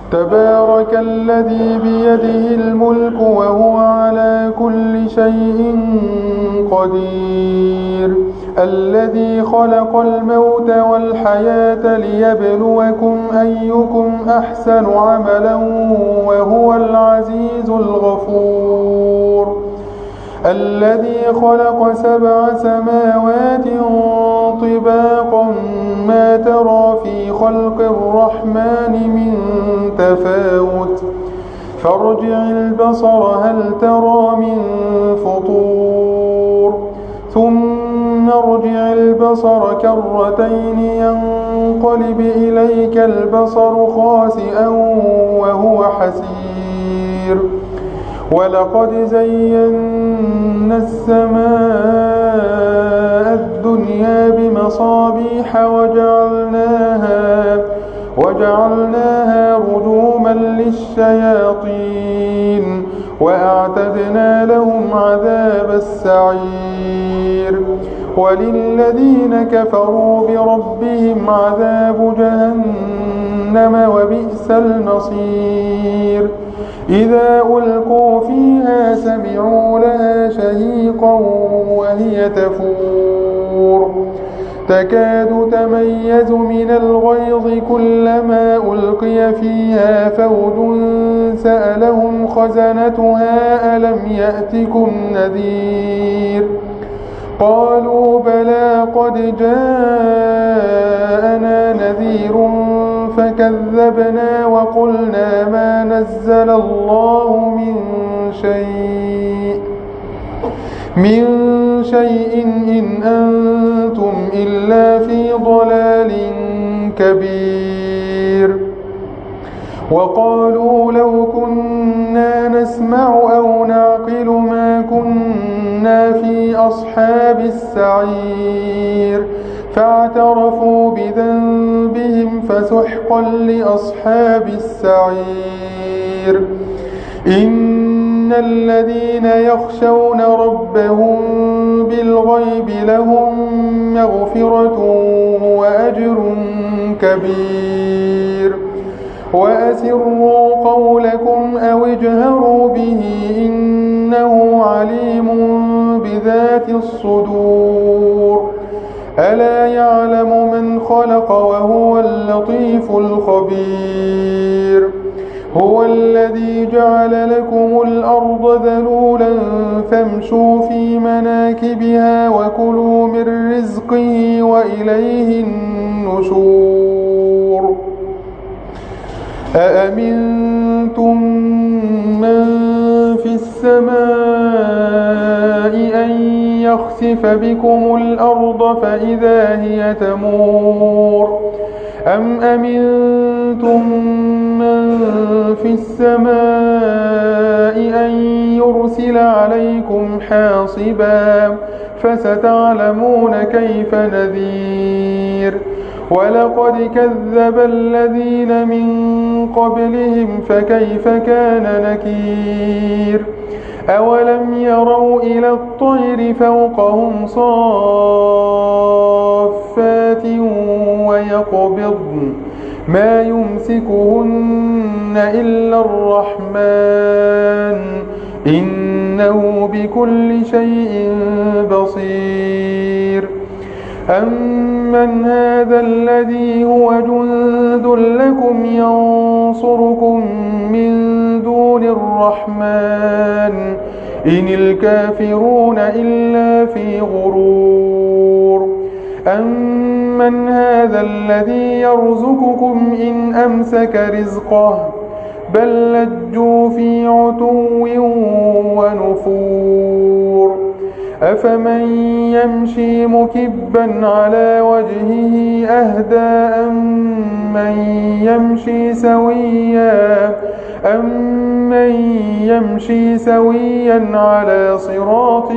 تبارك الذي بيده الملك وهو على كل شيء قدير الذي خلق الموت والحياة ليبلوكم أيكم أحسن عملا وهو العزيز الغفور الذي خلق 7 سماوات طباقا ما ترى في خلق الرحمن من تفاوت فارجع البصر هل ترى من فطور ثم ارجع البصر كرتين ينقلب إليك البصر خاسئا وهو حسير ولقد زينا السماء الدنيا بمصابيح وجعلناها رجوما للشياطين وأعتدنا لهم عذاب السعير وللذين كفروا بربهم عذاب جهنم وبئس المصير إذا ألقوا فيها سمعوا لها شهيقا وهي تفور تكاد تميز من الغيظ كلما ألقي فيها فوج سألهم خزنتها ألم يأتكم نذير قالوا بلى قد جاءنا نذير فكذبنا وقلنا ما نزل الله من شيء إن أنتم إلا في ضلال كبير وقالوا لو كنا نسمع أو نعقل ما كنا في أصحاب السعير فاعترفوا بذنبهم فسحقا لأصحاب السعير إن الذين يخشون ربهم بالغيب لهم مغفرة وأجر كبير وأسروا قولكم أو اجهروا به إنه عليم بذات الصدور ألا يعلم من خلق وهو اللطيف الخبير هو الذي جعل لكم الأرض ذلولا فامشوا في مناكبها وكلوا من رزقه وإليه النشور أأمنتم من في السماء أن يخسف بكم الأرض فإذا هي تمور أم أمنتم من في السماء أن يرسل عليكم حاصبا فستعلمون كيف نذير ولقد كذب الذين من قبلهم فكيف كان نكير أولم يروا إلى الطير فوقهم صافات ويقبضن ما يمسكهن إلا الرحمن إنه بكل شيء بصير أمن هذا الذي هو جند لكم ينصركم من دون الرحمن إن الكافرون إلا في غرور أمن هذا الذي يرزقكم إن أمسك رزقه بل لجوا في عتو ونفور أفمن يمشي مكبا على وجهه أهدى أمن يمشي سويا على صراط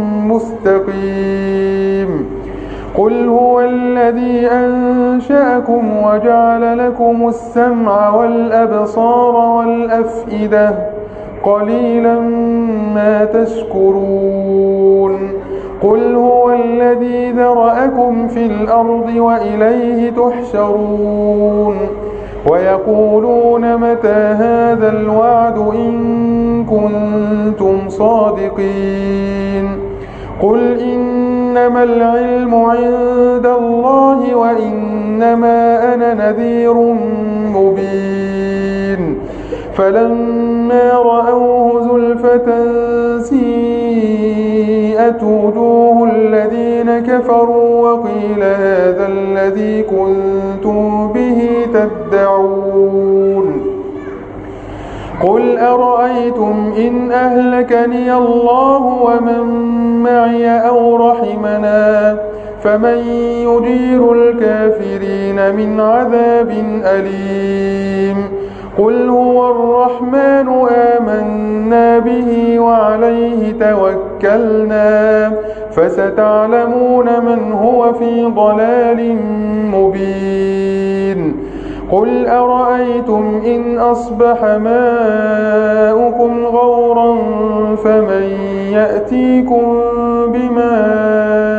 مستقيم قل هو الذي أنشأكم وجعل لكم السمع والأبصار والأفئدة قليلا ما تشكرون قل هو الذي ذرأكم في الأرض وإليه تحشرون ويقولون متى هذا الوعد إن كنتم صادقين قل إنما العلم عند الله وإنما أنا نذير مبين فلما رأوه زلفة سيئت وجوه الذين كفروا وقيل هذا الذي كنتم به تدعون قل أرأيتم إن أهلكني الله ومن معي أو رحمنا فمن يجير الكافرين من عذاب أليم قل هو الرحمن آمنا به وعليه توكلنا فستعلمون من هو في ضلال مبين قل أرأيتم إن أصبح ماؤكم غورا فمن يأتيكم بماء